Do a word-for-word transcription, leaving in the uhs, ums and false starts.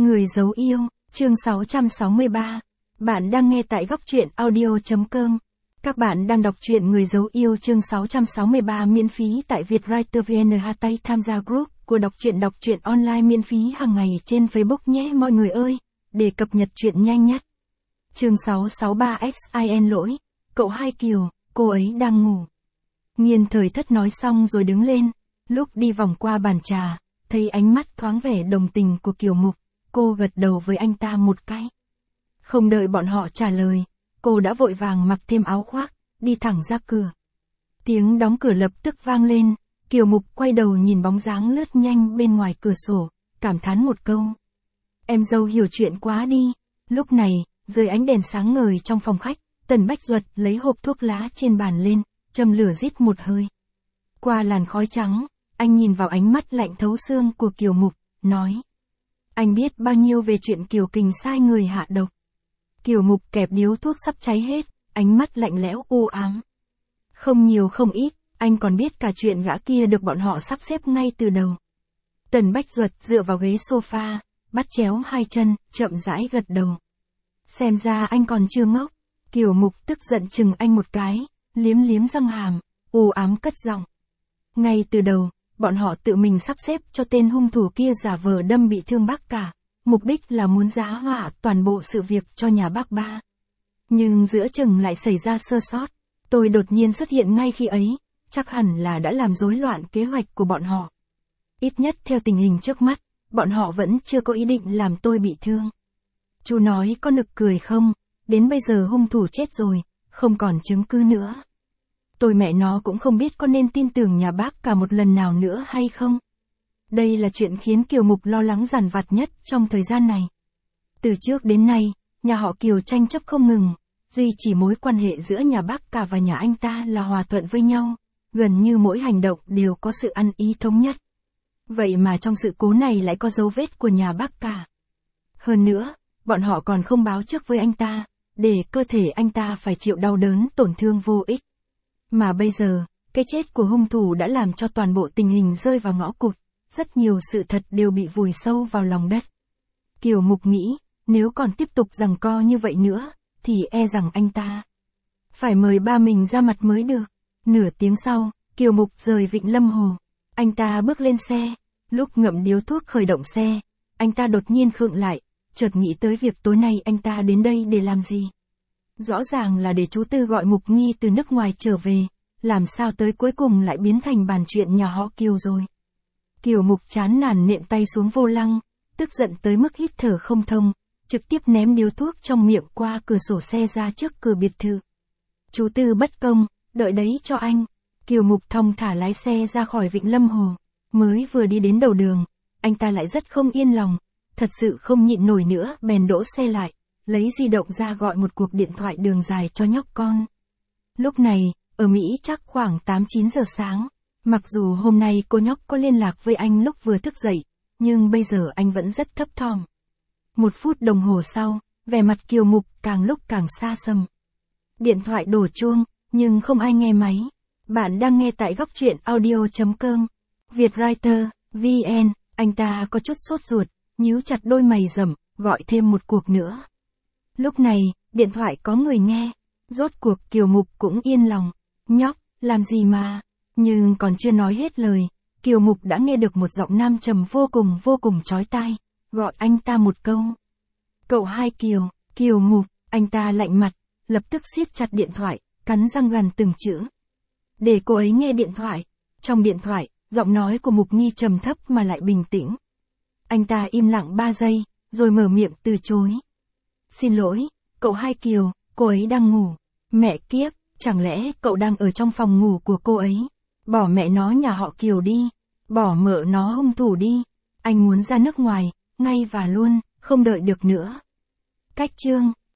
Người giấu yêu, chương sáu trăm sáu mươi ba. Bạn đang nghe tại góc truyện audio chấm com. Các bạn đang đọc truyện Người giấu yêu chương sáu trăm sáu mươi ba miễn phí tại Vietwriter vê en. Hashtag tham gia group của đọc truyện đọc truyện online miễn phí hàng ngày trên Facebook nhé mọi người ơi, để cập nhật truyện nhanh nhất. Chương sáu trăm sáu mươi ba xin lỗi, cậu Hai Kiều, cô ấy đang ngủ. Nghiên Thời Thất nói xong rồi đứng lên, lúc đi vòng qua bàn trà, thấy ánh mắt thoáng vẻ đồng tình của Kiều Mục, cô gật đầu với anh ta một cái. Không đợi bọn họ trả lời, cô đã vội vàng mặc thêm áo khoác, đi thẳng ra cửa. Tiếng đóng cửa lập tức vang lên, Kiều Mục quay đầu nhìn bóng dáng lướt nhanh bên ngoài cửa sổ, cảm thán một câu. Em dâu hiểu chuyện quá đi. Lúc này, dưới ánh đèn sáng ngời trong phòng khách, Tần Bách Duật lấy hộp thuốc lá trên bàn lên, châm lửa rít một hơi. Qua làn khói trắng, anh nhìn vào ánh mắt lạnh thấu xương của Kiều Mục, nói. Anh biết bao nhiêu về chuyện Kiều Kình sai người hạ độc. Kiều Mục kẹp điếu thuốc sắp cháy hết, ánh mắt lạnh lẽo u ám. Không nhiều không ít, anh còn biết cả chuyện gã kia được bọn họ sắp xếp ngay từ đầu. Tần Bách Duật dựa vào ghế sofa, bắt chéo hai chân, chậm rãi gật đầu. Xem ra anh còn chưa ngốc. Kiều Mục tức giận chừng anh một cái, liếm liếm răng hàm, u ám cất giọng. Ngay từ đầu, bọn họ tự mình sắp xếp cho tên hung thủ kia giả vờ đâm bị thương bác cả, mục đích là muốn giá họa toàn bộ sự việc cho nhà bác ba. Nhưng giữa chừng lại xảy ra sơ sót, tôi đột nhiên xuất hiện ngay khi ấy, chắc hẳn là đã làm rối loạn kế hoạch của bọn họ. Ít nhất theo tình hình trước mắt, bọn họ vẫn chưa có ý định làm tôi bị thương. Chú nói có nực cười không, đến bây giờ hung thủ chết rồi, không còn chứng cứ nữa. Tôi mẹ nó cũng không biết có nên tin tưởng nhà bác cả một lần nào nữa hay không. Đây là chuyện khiến Kiều Mục lo lắng dằn vặt nhất trong thời gian này. Từ trước đến nay, nhà họ Kiều tranh chấp không ngừng, duy chỉ mối quan hệ giữa nhà bác cả và nhà anh ta là hòa thuận với nhau, gần như mỗi hành động đều có sự ăn ý thống nhất. Vậy mà trong sự cố này lại có dấu vết của nhà bác cả. Hơn nữa, bọn họ còn không báo trước với anh ta, để cơ thể anh ta phải chịu đau đớn tổn thương vô ích. Mà bây giờ, cái chết của hung thủ đã làm cho toàn bộ tình hình rơi vào ngõ cụt, rất nhiều sự thật đều bị vùi sâu vào lòng đất. Kiều Mục nghĩ, nếu còn tiếp tục giằng co như vậy nữa, thì e rằng anh ta phải mời ba mình ra mặt mới được. Nửa tiếng sau, Kiều Mục rời Vịnh Lâm Hồ. Anh ta bước lên xe, lúc ngậm điếu thuốc khởi động xe, anh ta đột nhiên khựng lại, chợt nghĩ tới việc tối nay anh ta đến đây để làm gì. Rõ ràng là để chú Tư gọi Mục Nghi từ nước ngoài trở về, làm sao tới cuối cùng lại biến thành bàn chuyện nhà họ Kiều rồi. Kiều Mục chán nản nện tay xuống vô lăng, tức giận tới mức hít thở không thông, trực tiếp ném điếu thuốc trong miệng qua cửa sổ xe ra trước cửa biệt thự. Chú Tư bất công, đợi đấy cho anh. Kiều Mục thong thả lái xe ra khỏi Vịnh Lâm Hồ, mới vừa đi đến đầu đường, anh ta lại rất không yên lòng, thật sự không nhịn nổi nữa bèn đỗ xe lại, lấy di động ra gọi một cuộc điện thoại đường dài cho nhóc con. Lúc này, ở Mỹ chắc khoảng tám chín giờ sáng, mặc dù hôm nay cô nhóc có liên lạc với anh lúc vừa thức dậy, nhưng bây giờ anh vẫn rất thấp thỏm. Một phút đồng hồ sau, vẻ mặt Kiều Mục càng lúc càng xa xăm. Điện thoại đổ chuông, nhưng không ai nghe máy. Bạn đang nghe tại góc truyện audio chấm com. Vietwriter, vê en, anh ta có chút sốt ruột, nhíu chặt đôi mày rậm, gọi thêm một cuộc nữa. Lúc này, điện thoại có người nghe. Rốt cuộc Kiều Mục cũng yên lòng. Nhóc, làm gì mà... Nhưng còn chưa nói hết lời, Kiều Mục đã nghe được một giọng nam trầm vô cùng vô cùng chói tai, gọi anh ta một câu. Cậu Hai Kiều, Kiều Mục, anh ta lạnh mặt, lập tức siết chặt điện thoại, cắn răng gằn từng chữ. Để cô ấy nghe điện thoại. Trong điện thoại, giọng nói của Mục Nghi trầm thấp mà lại bình tĩnh. Anh ta im lặng ba giây, rồi mở miệng từ chối. Xin lỗi, cậu Hai Kiều, cô ấy đang ngủ. Mẹ kiếp, chẳng lẽ cậu đang ở trong phòng ngủ của cô ấy? Bỏ mẹ nó nhà họ Kiều đi, bỏ mợ nó hung thủ đi. Anh muốn ra nước ngoài, ngay và luôn, không đợi được nữa. Cách chương